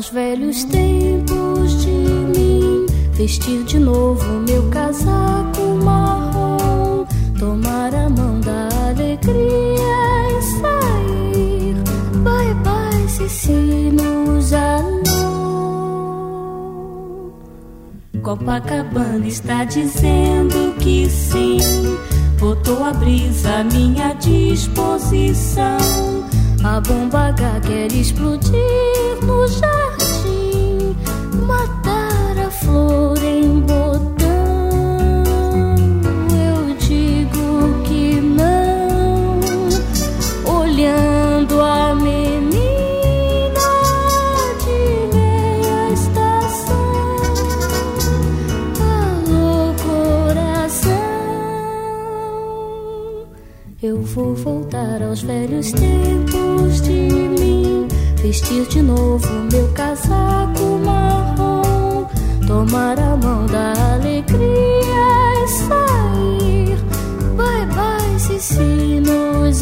aos velhos tempos de mim, vestir de novo meu casaco marrom, tomar a mão da alegria e sair. Bye bye, Cici, nos alô. Copacabana está dizendo que sim, botou a brisa à minha disposição. A bomba H quer explodir no jardim, matar a flor em botão. Eu digo que não, olhando a menina de meia estação. Alô, coração, eu vou voltar aos velhos tempos de mim, vestir de novo meu casaco marrom, tomar a mão da alegria e sair. Bye bye, Cici, nos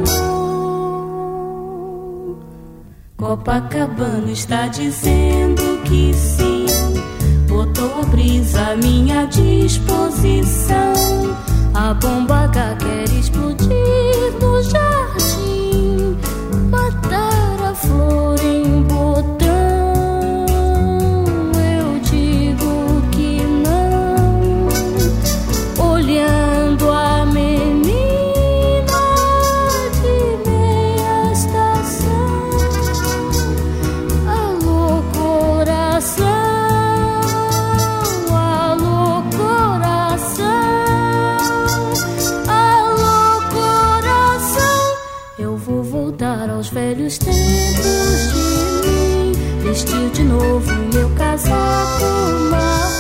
alô. Copacabana está dizendo que sim, botou a brisa à minha disposição. A bomba H quer explodir no jardim, matar a flor em botão. Eu digo que não, olhando a menina de meia estação. Alô, coração, alô, coração. Vou voltar aos velhos tempos de mim, vestir de novo meu casaco marrom.